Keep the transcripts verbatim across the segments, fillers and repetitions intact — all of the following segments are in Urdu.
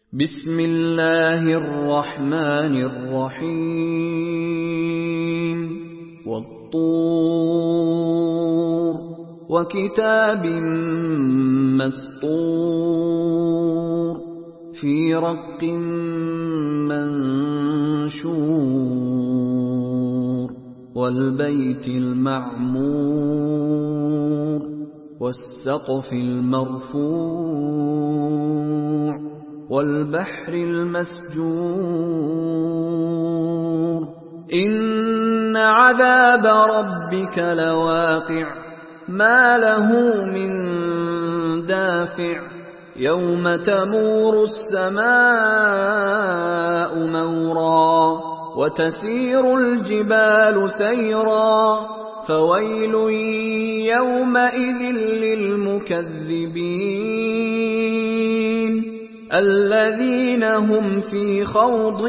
بسم الله الرحمن الرحيم والطور وكتاب مسطور في رق منشور والبيت المعمور والسقف المرفوع والبحر المسجور إن عذاب ربك لواقع ما له من دافع يوم تمور السماء مورا وتسير الجبال سيرا فويل يومئذ للمكذبين الذين هم في خوض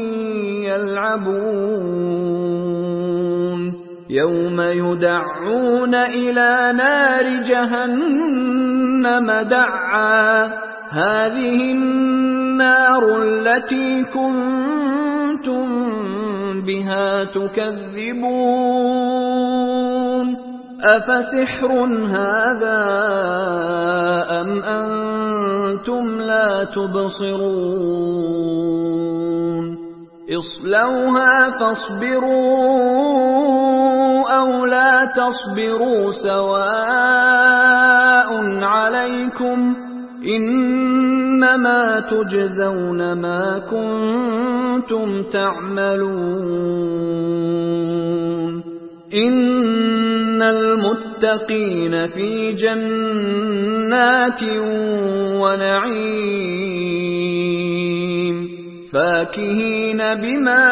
يلعبون يوم يدعون إلى نار جهنم دعا هذه النار التي كنتم بها تكذبون أفسحر هذا أم أنتم لا تبصرون اصلوها فاصبروا أو لا تصبروا سواء عليكم إنما تجزون ما كنتم تعملون إن المتقين في جنات ونعيم فاكهين بما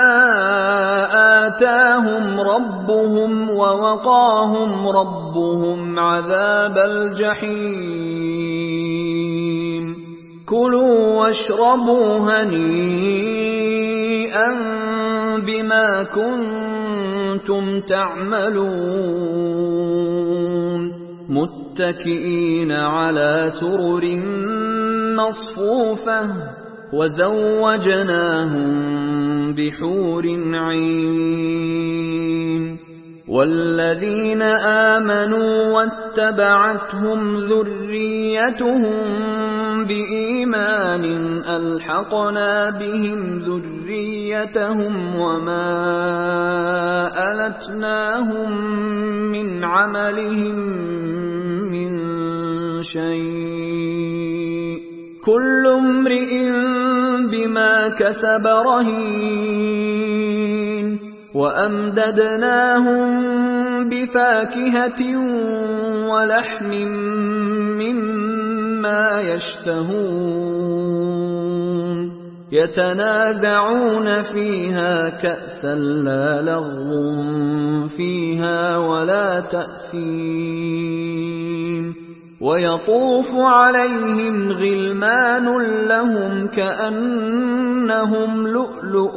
آتاهم ربهم ووقاهم ربهم عذاب الجحيم كلوا واشربوا هنيئا بما كنتم تعملون متكئين على سرر مصفوفة وزوجناهم بحور عين والذين آمنوا واتبعتهم ذريتهم بإيمان ألحقنا بهم ذريتهم وما ألتناهم من عملهم من شيء كل امرئ بما كسب رهين وأمددناهم بفاكهة ولحم مما يشتهون يتنازعون فيها كأسا لا لغو فيها ولا تأثيم ويطوف عليهم غلمان لهم كأنهم لؤلؤ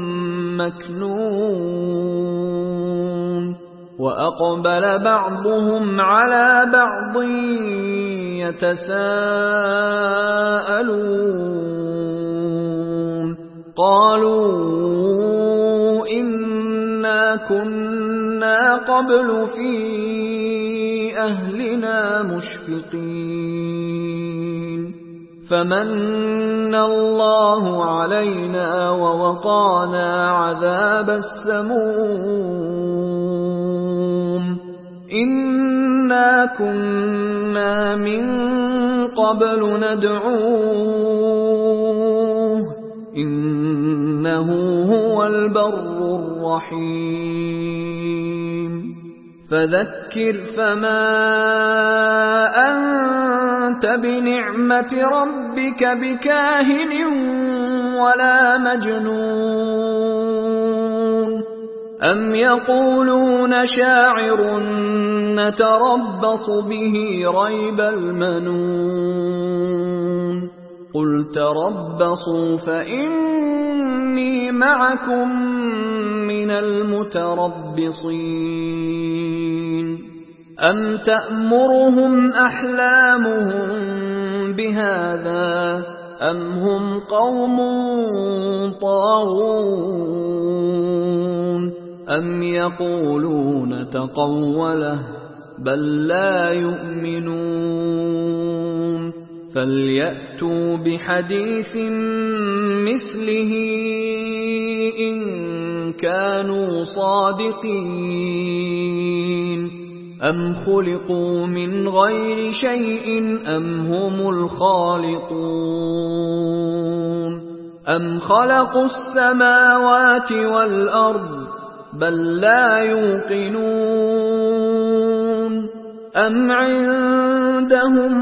مكنون وأقبل بعضهم على بعض يتساءلون قالوا إنا كنا قبل في أهلنا مشفقين فمن الله علينا ووقانا عذاب السموم إنا كنا من قبل ندعوه إنه هو البر الرحيم فذكر فما أنت بنعمة ربك بكاهن ولا مجنون أم يقولون شاعر نتربص به ريب المنون قل تربصوا فإني معكم من المتربصين أم تأمرهم أحلامهم بهذا أم هم قوم طاغون أم يقولون تقوله بل لا يؤمنون فليأتوا بحديث مثله إن كانوا صادقين أم خلقوا من غير شيء أم هم الخالقون أم خلقوا السماوات والأرض بل لا يوقنون أم عندهم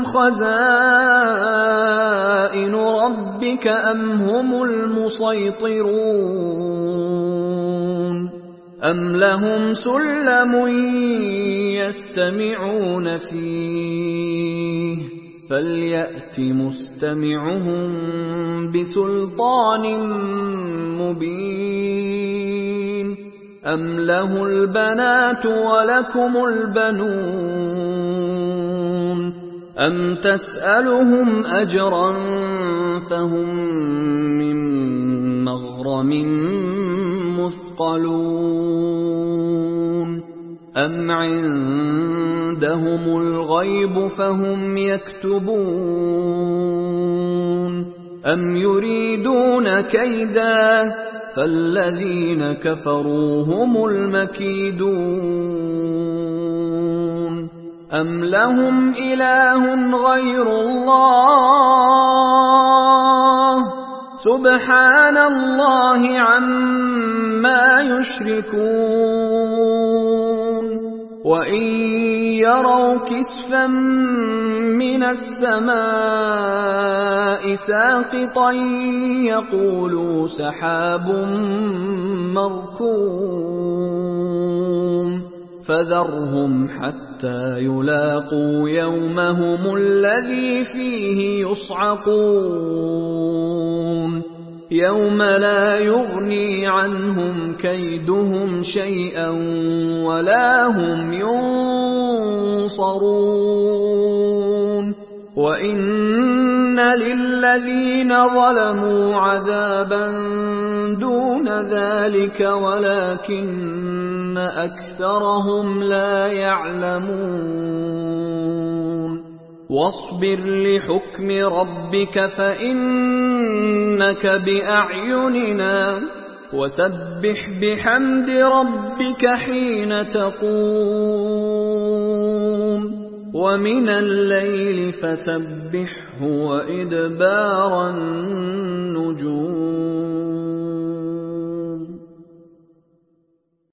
خزائن ربك أم هم المسيطرون أم لهم سلم يستمعون فيه فليأت مستمعهم بسلطان مبين أم له البنات ولكم البنون أم تسألهم أجرا فهم من مغرم مثقلون أم عندهم الغيب فهم يكتبون أم يريدون كيدا فالذين كفروا هم المكيدون أم لهم إله غير الله سبحان الله عما يشركون وإن يروا كسفا من السماء ساقطا يقولوا سحاب مركوم فذرهم حتى يلاقوا يومهم الذي فيه يصعقون يوم لا يغني عنهم كيدهم شيئا ولا هم ينصرون وإن للذين ظلموا عذابا دون ذلك ولكن أكثرهم لا يعلمون واصبر لحكم ربك فإنك بأعيننا وسبح بحمد ربك حين تقوم ومن الليل فسبحه وإدبار النجوم